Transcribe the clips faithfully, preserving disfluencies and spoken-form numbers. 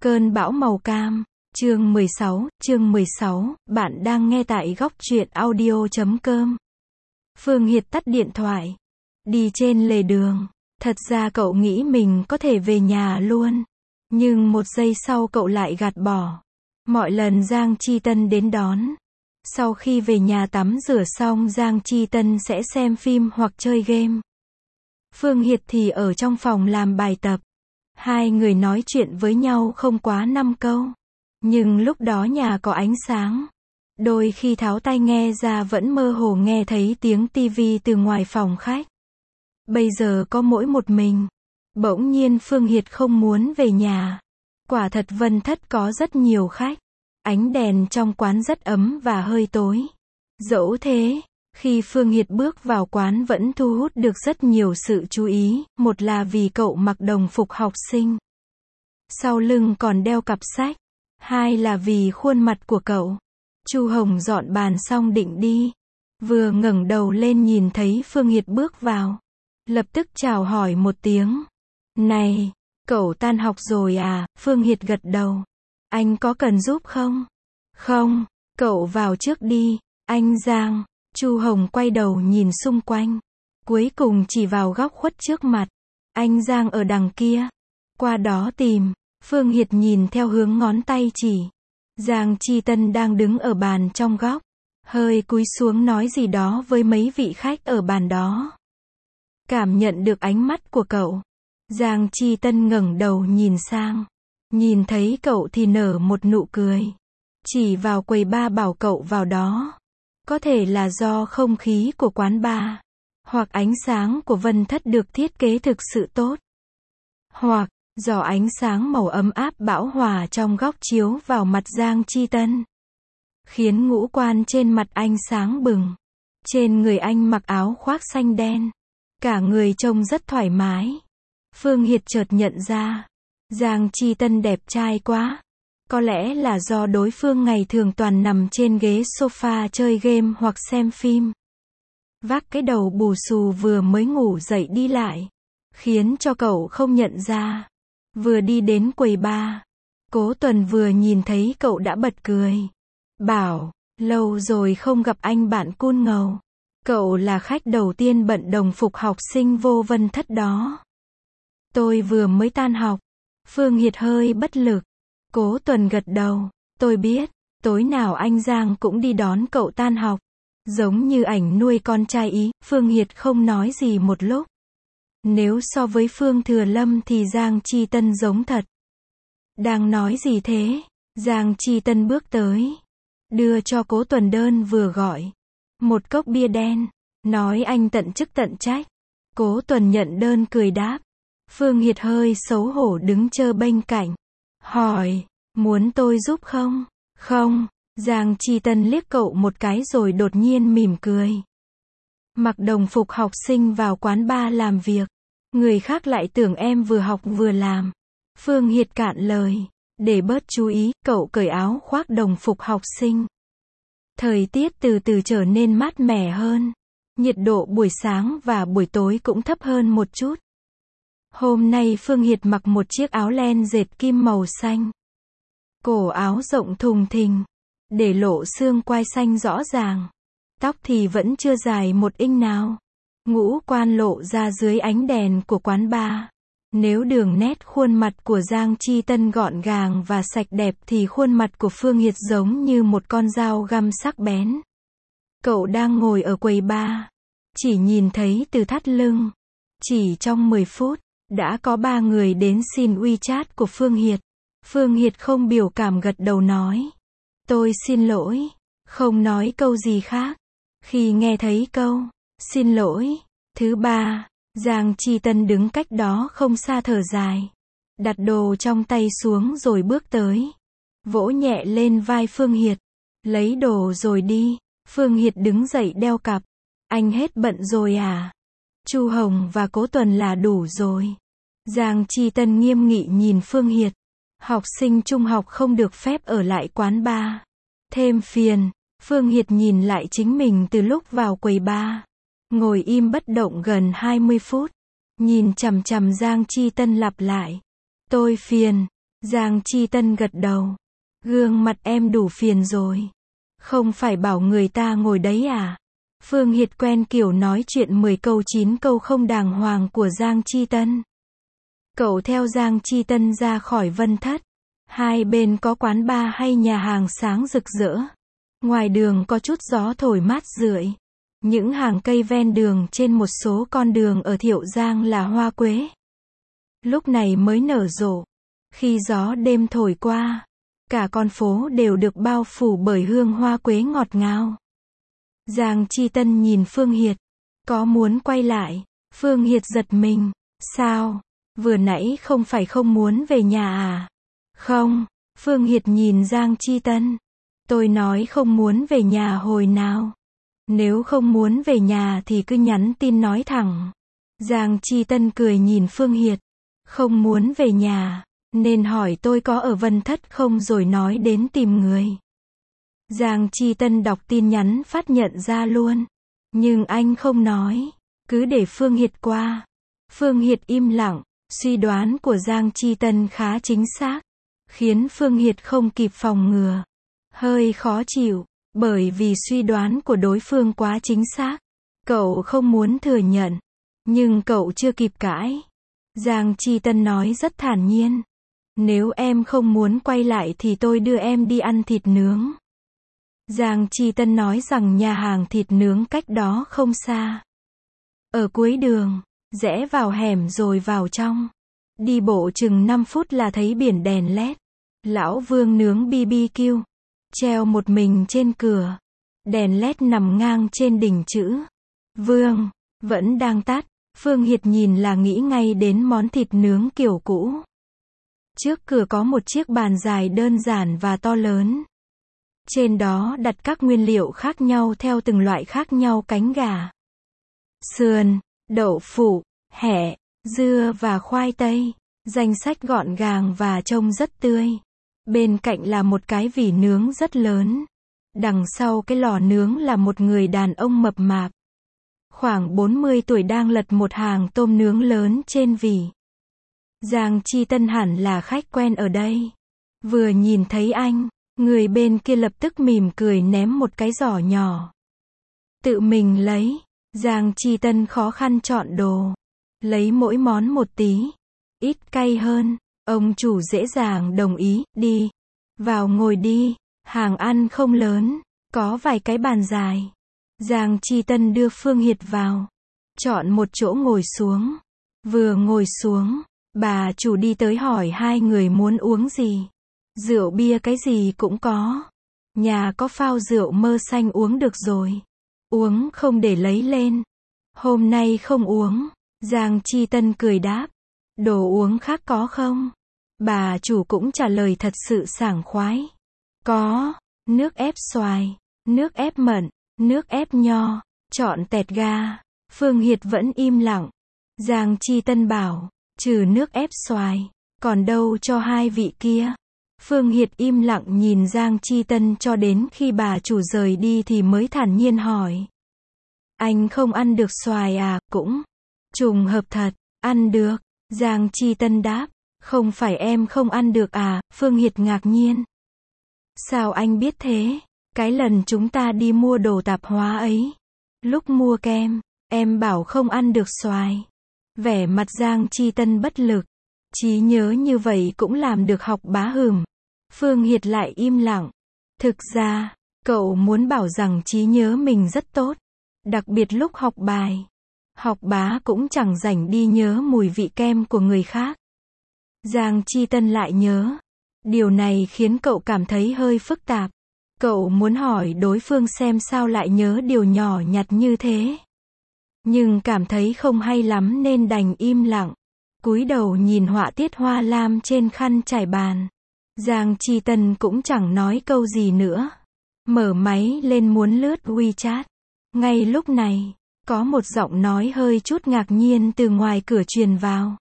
Cơn bão màu cam, chương mười sáu, chương mười sáu, bạn đang nghe tại góc truyện audio chấm com. Phương Hiệt tắt điện thoại, đi trên lề đường, thật ra cậu nghĩ mình có thể về nhà luôn, nhưng một giây sau cậu lại gạt bỏ. Mọi lần Giang Chi Tân đến đón, sau khi về nhà tắm rửa xong Giang Chi Tân sẽ xem phim hoặc chơi game. Phương Hiệt thì ở trong phòng làm bài tập. Hai người nói chuyện với nhau không quá năm câu. Nhưng lúc đó nhà có ánh sáng. Đôi khi tháo tai nghe ra vẫn mơ hồ nghe thấy tiếng tivi từ ngoài phòng khách. Bây giờ có mỗi một mình. Bỗng nhiên Phương Hiệt không muốn về nhà. Quả thật Vân Thất có rất nhiều khách. Ánh đèn trong quán rất ấm và hơi tối. Dẫu thế, khi Phương Hiệt bước vào quán vẫn thu hút được rất nhiều sự chú ý, một là vì cậu mặc đồng phục học sinh. Sau lưng còn đeo cặp sách. Hai là vì khuôn mặt của cậu. Chu Hồng dọn bàn xong định đi. Vừa ngẩng đầu lên nhìn thấy Phương Hiệt bước vào. Lập tức chào hỏi một tiếng. Này, cậu tan học rồi à? Phương Hiệt gật đầu. Anh có cần giúp không? Không, cậu vào trước đi, anh Giang. Chu Hồng quay đầu nhìn xung quanh. Cuối cùng chỉ vào góc khuất trước mặt. Anh Giang ở đằng kia. Qua đó tìm. Phương Hiệt nhìn theo hướng ngón tay chỉ. Giang Chi Tân đang đứng ở bàn trong góc. Hơi cúi xuống nói gì đó với mấy vị khách ở bàn đó. Cảm nhận được ánh mắt của cậu. Giang Chi Tân ngẩng đầu nhìn sang. Nhìn thấy cậu thì nở một nụ cười. Chỉ vào quầy bar bảo cậu vào đó. Có thể là do không khí của quán bar. Hoặc ánh sáng của Vân Thất được thiết kế thực sự tốt. Hoặc, do ánh sáng màu ấm áp bão hòa trong góc chiếu vào mặt Giang Chi Tân. Khiến ngũ quan trên mặt anh sáng bừng. Trên người anh mặc áo khoác xanh đen. Cả người trông rất thoải mái. Phương Hiệt chợt nhận ra. Giang Chi Tân đẹp trai quá. Có lẽ là do đối phương ngày thường toàn nằm trên ghế sofa chơi game hoặc xem phim. Vác cái đầu bù xù vừa mới ngủ dậy đi lại. Khiến cho cậu không nhận ra. Vừa đi đến quầy bar. Cố Tuần vừa nhìn thấy cậu đã bật cười. Bảo, lâu rồi không gặp anh bạn cun ngầu. Cậu là khách đầu tiên bận đồng phục học sinh vô Vân Thất đó. Tôi vừa mới tan học. Phương Hiệt hơi bất lực. Cố Tuần gật đầu. Tôi biết, tối nào anh Giang cũng đi đón cậu tan học. Giống như ảnh nuôi con trai ý. Phương Hiệt không nói gì một lúc. Nếu so với Phương Thừa Lâm thì Giang Chi Tân giống thật. Đang nói gì thế? Giang Chi Tân bước tới. Đưa cho Cố Tuần đơn vừa gọi. Một cốc bia đen. Nói anh tận chức tận trách. Cố Tuần nhận đơn cười đáp. Phương Hiệt hơi xấu hổ đứng chơ bên cạnh. Hỏi, muốn tôi giúp không? Không. Giang Chi Tân liếc cậu một cái rồi đột nhiên mỉm cười. Mặc đồng phục học sinh vào quán bar làm việc. Người khác lại tưởng em vừa học vừa làm. Phương Hiệt cạn lời. Để bớt chú ý, cậu cởi áo khoác đồng phục học sinh. Thời tiết từ từ trở nên mát mẻ hơn. Nhiệt độ buổi sáng và buổi tối cũng thấp hơn một chút. Hôm nay Phương Hiệt mặc một chiếc áo len dệt kim màu xanh. Cổ áo rộng thùng thình. Để lộ xương quai xanh rõ ràng. Tóc thì vẫn chưa dài một inch nào. Ngũ quan lộ ra dưới ánh đèn của quán bar. Nếu đường nét khuôn mặt của Giang Chi Tân gọn gàng và sạch đẹp thì khuôn mặt của Phương Hiệt giống như một con dao găm sắc bén. Cậu đang ngồi ở quầy bar. Chỉ nhìn thấy từ thắt lưng. Chỉ trong mười phút, đã có ba người đến xin WeChat của Phương Hiệt. Phương Hiệt không biểu cảm gật đầu nói. Tôi xin lỗi. Không nói câu gì khác. Khi nghe thấy câu xin lỗi thứ ba, Giang Chi Tân đứng cách đó không xa thở dài. Đặt đồ trong tay xuống rồi bước tới. Vỗ nhẹ lên vai Phương Hiệt. Lấy đồ rồi đi. Phương Hiệt đứng dậy đeo cặp. Anh hết bận rồi à? Chu Hồng và Cố Tuần là đủ rồi. Giang Chi Tân nghiêm nghị nhìn Phương Hiệt. Học sinh trung học không được phép ở lại quán bar. Thêm phiền. Phương Hiệt nhìn lại chính mình từ lúc vào quầy bar. Ngồi im bất động gần hai mươi phút. Nhìn chằm chằm Giang Chi Tân lặp lại. Tôi phiền. Giang Chi Tân gật đầu. Gương mặt em đủ phiền rồi. Không phải bảo người ta ngồi đấy à? Phương Hiệt quen kiểu nói chuyện mười câu chín câu không đàng hoàng của Giang Chi Tân. Cậu theo Giang Chi Tân ra khỏi Vân Thất. Hai bên có quán bar hay nhà hàng sáng rực rỡ. Ngoài đường có chút gió thổi mát rượi. Những hàng cây ven đường trên một số con đường ở Thiệu Giang là hoa quế. Lúc này mới nở rộ. Khi gió đêm thổi qua, cả con phố đều được bao phủ bởi hương hoa quế ngọt ngào. Giang Chi Tân nhìn Phương Hiệt. Có muốn quay lại? Phương Hiệt giật mình. Sao? Vừa nãy không phải không muốn về nhà à? Không. Phương Hiệt nhìn Giang Chi Tân. Tôi nói không muốn về nhà hồi nào. Nếu không muốn về nhà thì cứ nhắn tin nói thẳng. Giang Chi Tân cười nhìn Phương Hiệt. Không muốn về nhà, nên hỏi tôi có ở Vân Thất không rồi nói đến tìm người. Giang Chi Tân đọc tin nhắn phát nhận ra luôn. Nhưng anh không nói. Cứ để Phương Hiệt qua. Phương Hiệt im lặng. Suy đoán của Giang Chi Tân khá chính xác. Khiến Phương Hiệt không kịp phòng ngừa. Hơi khó chịu. Bởi vì suy đoán của đối phương quá chính xác. Cậu không muốn thừa nhận. Nhưng cậu chưa kịp cãi. Giang Chi Tân nói rất thản nhiên. Nếu em không muốn quay lại thì tôi đưa em đi ăn thịt nướng. Giang Chi Tân nói rằng nhà hàng thịt nướng cách đó không xa. Ở cuối đường, rẽ vào hẻm rồi vào trong. Đi bộ chừng năm phút là thấy biển đèn led. Lão Vương nướng bê bê quy. Treo một mình trên cửa. Đèn led nằm ngang trên đỉnh chữ Vương. Vẫn đang tắt. Phương Hiệt nhìn là nghĩ ngay đến món thịt nướng kiểu cũ. Trước cửa có một chiếc bàn dài đơn giản và to lớn. Trên đó đặt các nguyên liệu khác nhau theo từng loại khác nhau: cánh gà, sườn, đậu phụ, hẹ, dưa và khoai tây. Danh sách gọn gàng và trông rất tươi. Bên cạnh là một cái vỉ nướng rất lớn. Đằng sau cái lò nướng là một người đàn ông mập mạp. Khoảng bốn mươi tuổi đang lật một hàng tôm nướng lớn trên vỉ. Giang Chi Tân hẳn là khách quen ở đây. Vừa nhìn thấy anh, người bên kia lập tức mỉm cười ném một cái giỏ nhỏ. Tự mình lấy. Giang Chi Tân khó khăn chọn đồ. Lấy mỗi món một tí. Ít cay hơn. Ông chủ dễ dàng đồng ý. Đi. Vào ngồi đi. Hàng ăn không lớn. Có vài cái bàn dài. Giang Chi Tân đưa Phương Hiệt vào. Chọn một chỗ ngồi xuống. Vừa ngồi xuống, bà chủ đi tới hỏi hai người muốn uống gì. Rượu bia cái gì cũng có. Nhà có phao rượu mơ xanh uống được rồi. Uống không để lấy lên. Hôm nay không uống. Giang Chi Tân cười đáp. Đồ uống khác có không? Bà chủ cũng trả lời thật sự sảng khoái. Có. Nước ép xoài. Nước ép mận. Nước ép nho. Chọn tẹt ga. Phương Hiệt vẫn im lặng. Giang Chi Tân bảo. Trừ nước ép xoài. Còn đâu cho hai vị kia? Phương Hiệt im lặng nhìn Giang Chi Tân cho đến khi bà chủ rời đi thì mới thản nhiên hỏi. Anh không ăn được xoài à? Cũng trùng hợp thật. Ăn được. Giang Chi Tân đáp. Không phải em không ăn được à? Phương Hiệt ngạc nhiên. Sao anh biết thế? Cái lần chúng ta đi mua đồ tạp hóa ấy. Lúc mua kem, em bảo không ăn được xoài. Vẻ mặt Giang Chi Tân bất lực. Trí nhớ như vậy cũng làm được học bá hừm. Phương Hiệt lại im lặng. Thực ra, cậu muốn bảo rằng trí nhớ mình rất tốt. Đặc biệt lúc học bài. Học bá cũng chẳng rảnh đi nhớ mùi vị kem của người khác. Giang Chi Tân lại nhớ. Điều này khiến cậu cảm thấy hơi phức tạp. Cậu muốn hỏi đối phương xem sao lại nhớ điều nhỏ nhặt như thế. Nhưng cảm thấy không hay lắm nên đành im lặng. Cúi đầu nhìn họa tiết hoa lam trên khăn trải bàn. Giang Chi Tân cũng chẳng nói câu gì nữa. Mở máy lên muốn lướt WeChat. Ngay lúc này, có một giọng nói hơi chút ngạc nhiên từ ngoài cửa truyền vào.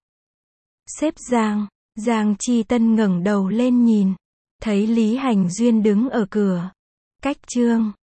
Sếp Giang. Giang Chi Tân ngẩng đầu lên nhìn. Thấy Lý Hành Duyên đứng ở cửa. Cách chương